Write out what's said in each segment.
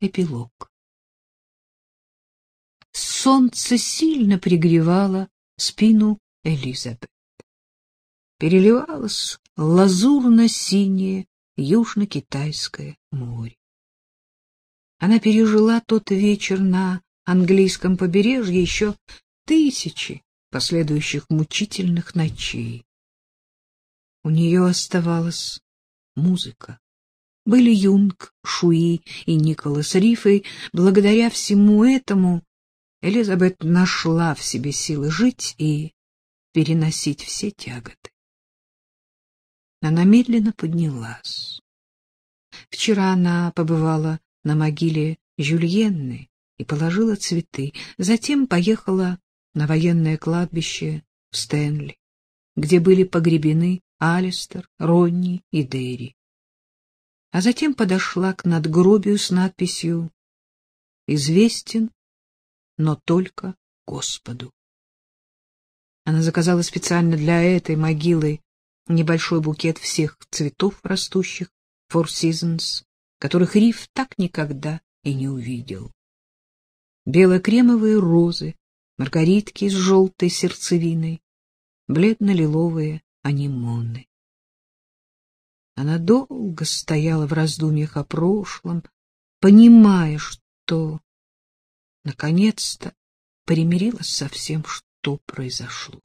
Эпилог. Солнце сильно пригревало спину Элизабет. Переливалось лазурно-синее Южно-Китайское море. Она пережила тот вечер на английском побережье еще тысячи последующих мучительных ночей. У нее оставалась музыка. Были Юнг, Шуи и Николас Риф, и благодаря всему этому Элизабет нашла в себе силы жить и переносить все тяготы. Она медленно поднялась. Вчера она побывала на могиле Жюльенны и положила цветы, затем поехала на военное кладбище в Стэнли, где были погребены Алистер, Ронни и Дерри. А затем подошла к надгробию с надписью «Известен, но только Господу». Она заказала специально для этой могилы небольшой букет всех цветов, растущих в Four Seasons, которых Риф так никогда и не увидел. Бело-кремовые розы, маргаритки с желтой сердцевиной, бледно-лиловые анимоны. Она долго стояла в раздумьях о прошлом, понимая, что наконец-то примирилась со всем, что произошло.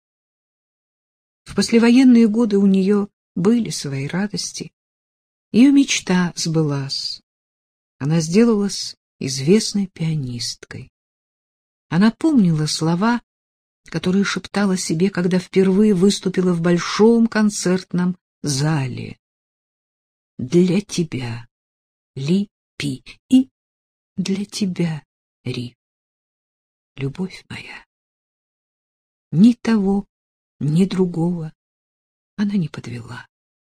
В послевоенные годы у нее были свои радости. Ее мечта сбылась. Она сделалась известной пианисткой. Она помнила слова, которые шептала себе, когда впервые выступила в большом концертном зале. «Для тебя, Ли Пи, и для тебя, Ри, любовь моя». Ни того, ни другого она не подвела.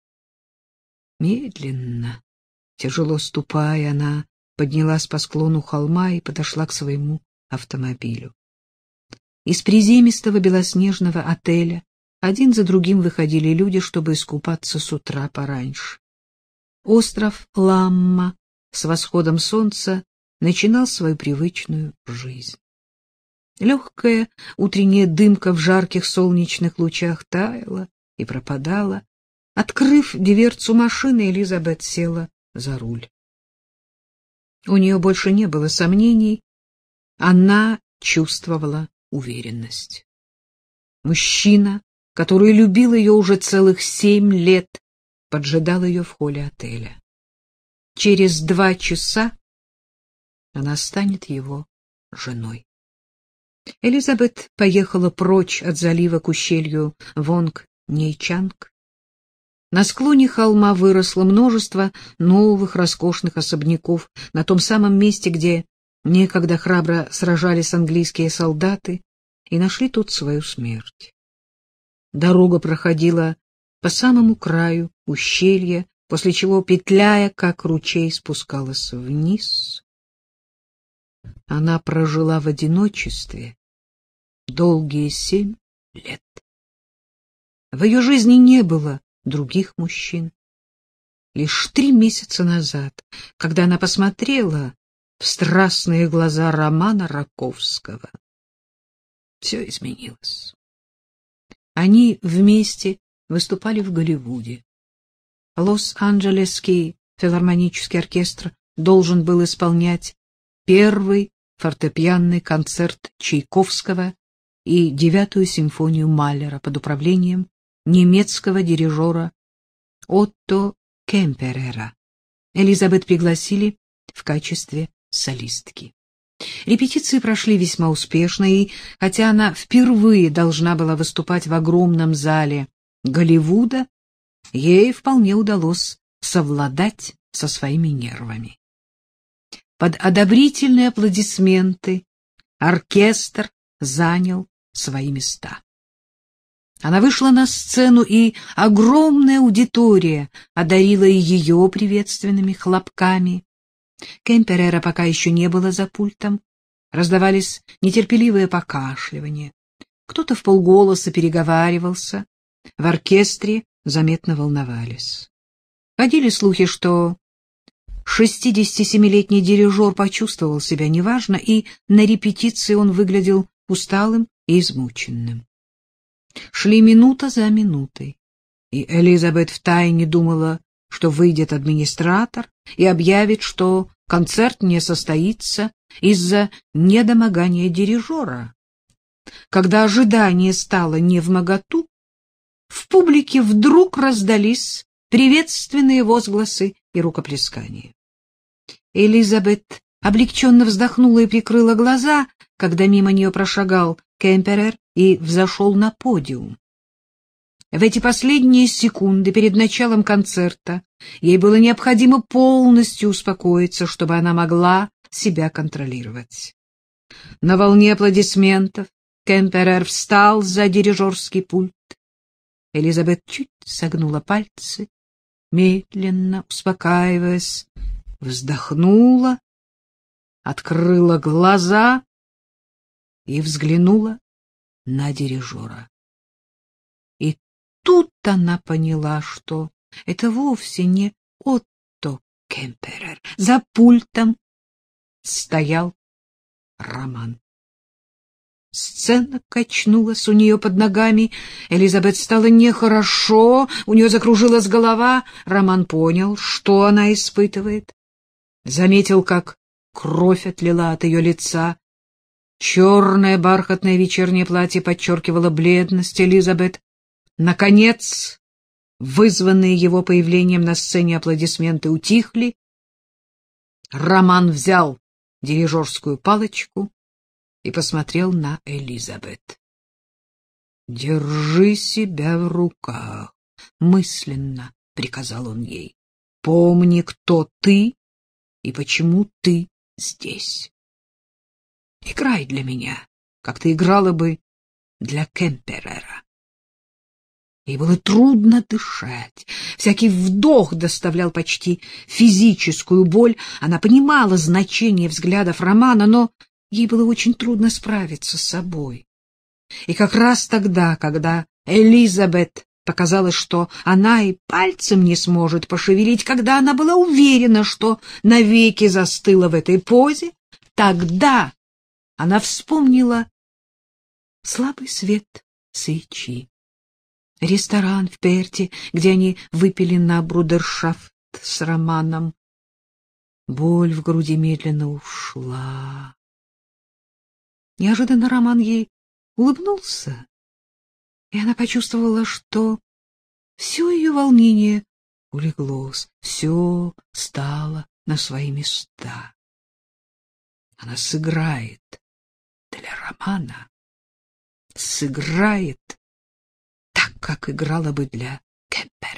Медленно, тяжело ступая, она поднялась по склону холма и подошла к своему автомобилю. Из приземистого белоснежного отеля один за другим выходили люди, чтобы искупаться с утра пораньше. Остров Ламма с восходом солнца начинал свою привычную жизнь. Легкая утренняя дымка в жарких солнечных лучах таяла и пропадала. Открыв дверцу машины, Элизабет села за руль. У нее больше не было сомнений, она чувствовала уверенность. Мужчина, который любил ее уже целых 7 лет, поджидал ее в холле отеля. Через 2 часа она станет его женой. Элизабет поехала прочь от залива к ущелью Вонг-Нейчанг. На склоне холма выросло множество новых роскошных особняков на том самом месте, где некогда храбро сражались английские солдаты и нашли тут свою смерть. Дорога проходила по самому краю ущелья, после чего, петляя, как ручей, спускалась вниз. Она прожила в одиночестве долгие 7 лет. В ее жизни не было других мужчин. Лишь 3 месяца назад, когда она посмотрела в страстные глаза Романа Раковского, все изменилось. Они вместе выступали в Голливуде. Лос-Анджелесский филармонический оркестр должен был исполнять первый фортепианный концерт Чайковского и 9-ю симфонию Малера под управлением немецкого дирижера Отто Кемперера. Элизабет пригласили в качестве солистки. Репетиции прошли весьма успешно, и хотя она впервые должна была выступать в огромном зале Голливуда, ей вполне удалось совладать со своими нервами. Под одобрительные аплодисменты оркестр занял свои места. Она вышла на сцену, и огромная аудитория одарила ее приветственными хлопками. Кемперера пока еще не было за пультом. Раздавались нетерпеливые покашливания. Кто-то вполголоса переговаривался. В оркестре заметно волновались. Ходили слухи, что 67-летний дирижер почувствовал себя неважно, и на репетиции он выглядел усталым и измученным. Шли минута за минутой, и Элизабет втайне думала, что выйдет администратор и объявит, что концерт не состоится из-за недомогания дирижера. Когда ожидание стало невмоготу, в публике вдруг раздались приветственные возгласы и рукоплескания. Элизабет облегченно вздохнула и прикрыла глаза, когда мимо нее прошагал Кемперер и взошел на подиум. В эти последние секунды перед началом концерта ей было необходимо полностью успокоиться, чтобы она могла себя контролировать. На волне аплодисментов Кемперер встал за дирижерский пульт. Элизабет чуть согнула пальцы, медленно, успокаиваясь, вздохнула, открыла глаза и взглянула на дирижера. И тут она поняла, что это вовсе не Отто Кемперер. За пультом стоял Роман. Сцена качнулась у нее под ногами. Элизабет стало нехорошо, у нее закружилась голова. Роман понял, что она испытывает. Заметил, как кровь отлила от ее лица. Черное бархатное вечернее платье подчеркивало бледность Элизабет. Наконец, вызванные его появлением на сцене аплодисменты утихли. Роман взял дирижерскую палочку и посмотрел на Элизабет. «Держи себя в руках», — мысленно приказал он ей. «Помни, кто ты и почему ты здесь. Играй для меня, как ты играла бы для Кемперера». Ей было трудно дышать. Всякий вдох доставлял почти физическую боль. Она понимала значение взглядов Романа, но ей было очень трудно справиться с собой. И как раз тогда, когда Элизабет показалось, что она и пальцем не сможет пошевелить, когда она была уверена, что навеки застыла в этой позе, тогда она вспомнила слабый свет свечи, ресторан в Перте, где они выпили на брудершафт с Романом. Боль в груди медленно ушла. Неожиданно Роман ей улыбнулся, и она почувствовала, что все ее волнение улеглось, все стало на свои места. Она сыграет для Романа, сыграет так, как играла бы для Кемпе.